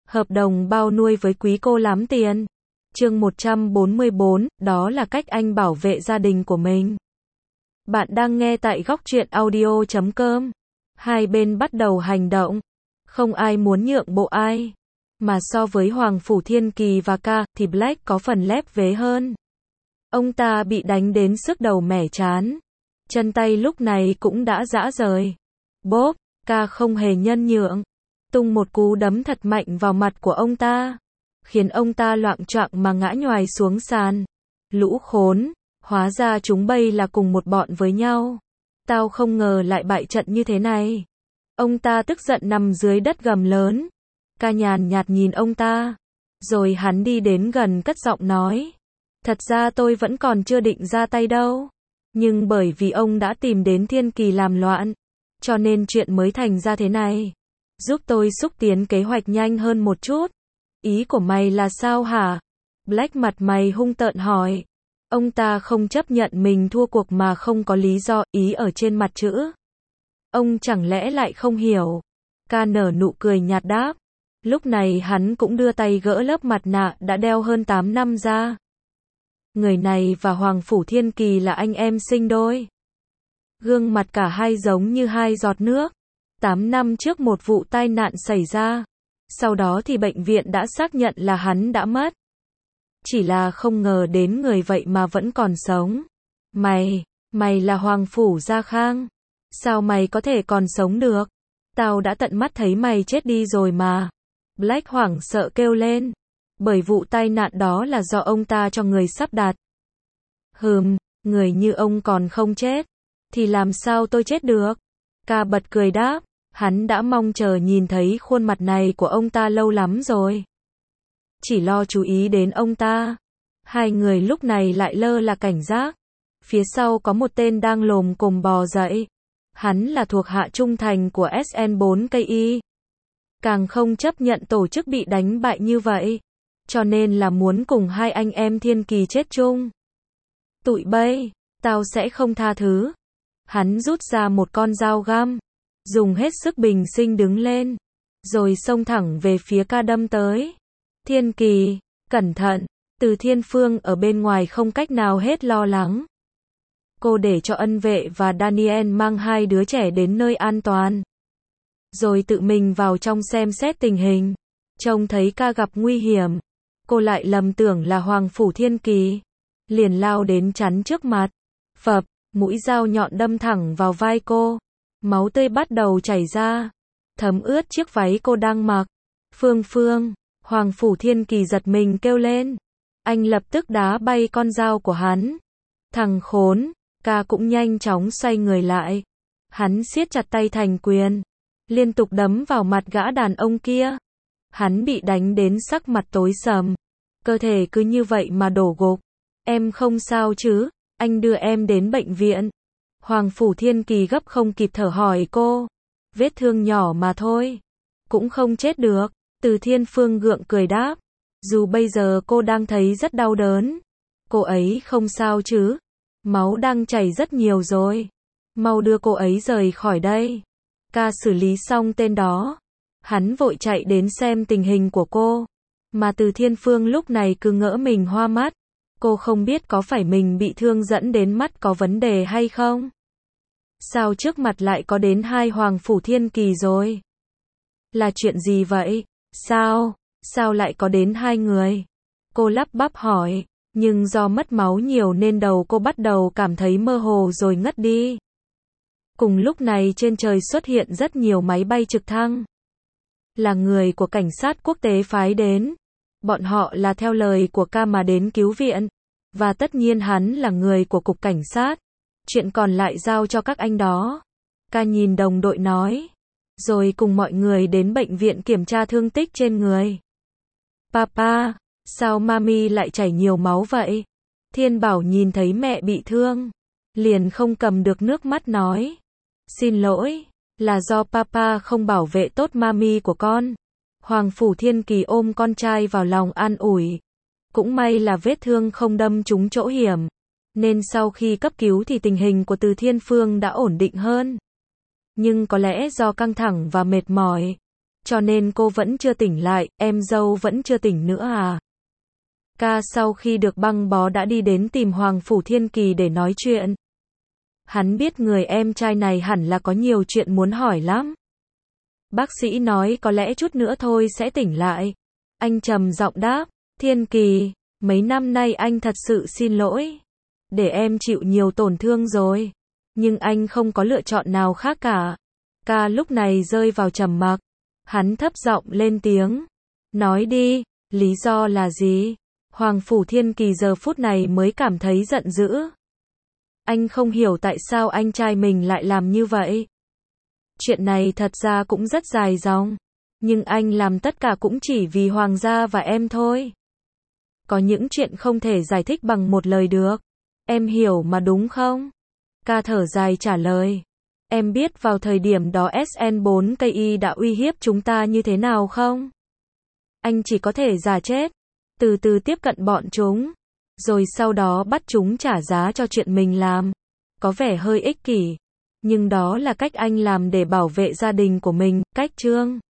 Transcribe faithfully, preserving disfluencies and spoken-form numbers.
Hợp đồng bao nuôi với quý cô lắm tiền. Chương một trăm bốn mươi bốn, đó là cách anh bảo vệ gia đình của mình. Bạn đang nghe tại góc truyện audio chấm com. Hai bên bắt đầu hành động. Không ai muốn nhượng bộ ai. Mà so với Hoàng Phủ Thiên Kỳ và Ca, thì Black có phần lép vế hơn. Ông ta bị đánh đến sức đầu mẻ chán. Chân tay lúc này cũng đã rã rời. Bốp, Ca không hề nhân nhượng. Tung một cú đấm thật mạnh vào mặt của ông ta. Khiến ông ta loạng choạng mà ngã nhoài xuống sàn. Lũ khốn, hóa ra chúng bay là cùng một bọn với nhau. Tao không ngờ lại bại trận như thế này. Ông ta tức giận nằm dưới đất gầm lớn. Ca nhàn nhạt nhìn ông ta. Rồi hắn đi đến gần cất giọng nói. Thật ra tôi vẫn còn chưa định ra tay đâu. Nhưng bởi vì ông đã tìm đến Thiên Kỳ làm loạn. Cho nên chuyện mới thành ra thế này. Giúp tôi xúc tiến kế hoạch nhanh hơn một chút. Ý của mày là sao hả? Black mặt mày hung tợn hỏi. Ông ta không chấp nhận mình thua cuộc mà không có lý do, ý ở trên mặt chữ. Ông chẳng lẽ lại không hiểu? Ca nở nụ cười nhạt đáp. Lúc này hắn cũng đưa tay gỡ lớp mặt nạ đã đeo hơn tám năm ra. Người này và Hoàng Phủ Thiên Kỳ là anh em sinh đôi. Gương mặt cả hai giống như hai giọt nước. tám năm trước một vụ tai nạn xảy ra. Sau đó thì bệnh viện đã xác nhận là hắn đã mất. Chỉ là không ngờ đến người vậy mà vẫn còn sống. Mày, mày là Hoàng Phủ Gia Khang. Sao mày có thể còn sống được? Tao đã tận mắt thấy mày chết đi rồi mà. Black hoảng sợ kêu lên. Bởi vụ tai nạn đó là do ông ta cho người sắp đặt. Hừm, người như ông còn không chết. Thì làm sao tôi chết được? Ca bật cười đáp. Hắn đã mong chờ nhìn thấy khuôn mặt này của ông ta lâu lắm rồi. Chỉ lo chú ý đến ông ta. Hai người lúc này lại lơ là cảnh giác. Phía sau có một tên đang lồm cồm bò dậy. Hắn là thuộc hạ trung thành của S N bốn K I. Càng không chấp nhận tổ chức bị đánh bại như vậy. Cho nên là muốn cùng hai anh em Thiên Kỳ chết chung. Tụi bay, tao sẽ không tha thứ. Hắn rút ra một con dao găm. Dùng hết sức bình sinh đứng lên. Rồi xông thẳng về phía Ca đâm tới. Thiên Kỳ, cẩn thận. Từ Thiên Phương ở bên ngoài không cách nào hết lo lắng. Cô để cho ân vệ và Daniel mang hai đứa trẻ đến nơi an toàn. Rồi tự mình vào trong xem xét tình hình. Trông thấy Ca gặp nguy hiểm. Cô lại lầm tưởng là Hoàng Phủ Thiên Kỳ. Liền lao đến chắn trước mặt. Phập, mũi dao nhọn đâm thẳng vào vai cô. Máu tươi bắt đầu chảy ra. Thấm ướt chiếc váy cô đang mặc. Phương Phương, Hoàng Phủ Thiên Kỳ giật mình kêu lên. Anh lập tức đá bay con dao của hắn. Thằng khốn, Ca cũng nhanh chóng xoay người lại. Hắn siết chặt tay thành quyền. Liên tục đấm vào mặt gã đàn ông kia. Hắn bị đánh đến sắc mặt tối sầm. Cơ thể cứ như vậy mà đổ gục. Em không sao chứ, anh đưa em đến bệnh viện. Hoàng Phủ Thiên Kỳ gấp không kịp thở hỏi cô. Vết thương nhỏ mà thôi. Cũng không chết được. Từ Thiên Phương gượng cười đáp. Dù bây giờ cô đang thấy rất đau đớn. Cô ấy không sao chứ. Máu đang chảy rất nhiều rồi. Mau đưa cô ấy rời khỏi đây. Ca xử lý xong tên đó. Hắn vội chạy đến xem tình hình của cô. Mà Từ Thiên Phương lúc này cứ ngỡ mình hoa mắt. Cô không biết có phải mình bị thương dẫn đến mắt có vấn đề hay không? Sao trước mặt lại có đến hai Hoàng Phủ Thiên Kỳ rồi? Là chuyện gì vậy? Sao? Sao lại có đến hai người? Cô lắp bắp hỏi. Nhưng do mất máu nhiều nên đầu cô bắt đầu cảm thấy mơ hồ rồi ngất đi. Cùng lúc này trên trời xuất hiện rất nhiều máy bay trực thăng. Là người của cảnh sát quốc tế phái đến. Bọn họ là theo lời của Ca mà đến cứu viện. Và tất nhiên hắn là người của cục cảnh sát. Chuyện còn lại giao cho các anh đó. Ca nhìn đồng đội nói. Rồi cùng mọi người đến bệnh viện kiểm tra thương tích trên người. Papa, sao mami lại chảy nhiều máu vậy? Thiên Bảo nhìn thấy mẹ bị thương. Liền không cầm được nước mắt nói. Xin lỗi, là do papa không bảo vệ tốt mami của con. Hoàng Phủ Thiên Kỳ ôm con trai vào lòng an ủi. Cũng may là vết thương không đâm trúng chỗ hiểm. Nên sau khi cấp cứu thì tình hình của Từ Thiên Phương đã ổn định hơn. Nhưng có lẽ do căng thẳng và mệt mỏi. Cho nên cô vẫn chưa tỉnh lại, em dâu vẫn chưa tỉnh nữa à? Ca sau khi được băng bó đã đi đến tìm Hoàng Phủ Thiên Kỳ để nói chuyện. Hắn biết người em trai này hẳn là có nhiều chuyện muốn hỏi lắm. Bác sĩ nói có lẽ chút nữa thôi sẽ tỉnh lại. Anh trầm giọng đáp, Thiên Kỳ, mấy năm nay anh thật sự xin lỗi. Để em chịu nhiều tổn thương rồi. Nhưng anh không có lựa chọn nào khác cả. Ca lúc này rơi vào trầm mặc. Hắn thấp giọng lên tiếng. Nói đi, lý do là gì? Hoàng Phủ Thiên Kỳ giờ phút này mới cảm thấy giận dữ. Anh không hiểu tại sao anh trai mình lại làm như vậy. Chuyện này thật ra cũng rất dài dòng. Nhưng anh làm tất cả cũng chỉ vì Hoàng gia và em thôi. Có những chuyện không thể giải thích bằng một lời được. Em hiểu mà đúng không? Ca thở dài trả lời. Em biết vào thời điểm đó S N bốn K I đã uy hiếp chúng ta như thế nào không? Anh chỉ có thể giả chết. Từ từ tiếp cận bọn chúng. Rồi sau đó bắt chúng trả giá cho chuyện mình làm. Có vẻ hơi ích kỷ. Nhưng đó là cách anh làm để bảo vệ gia đình của mình, cách Trương.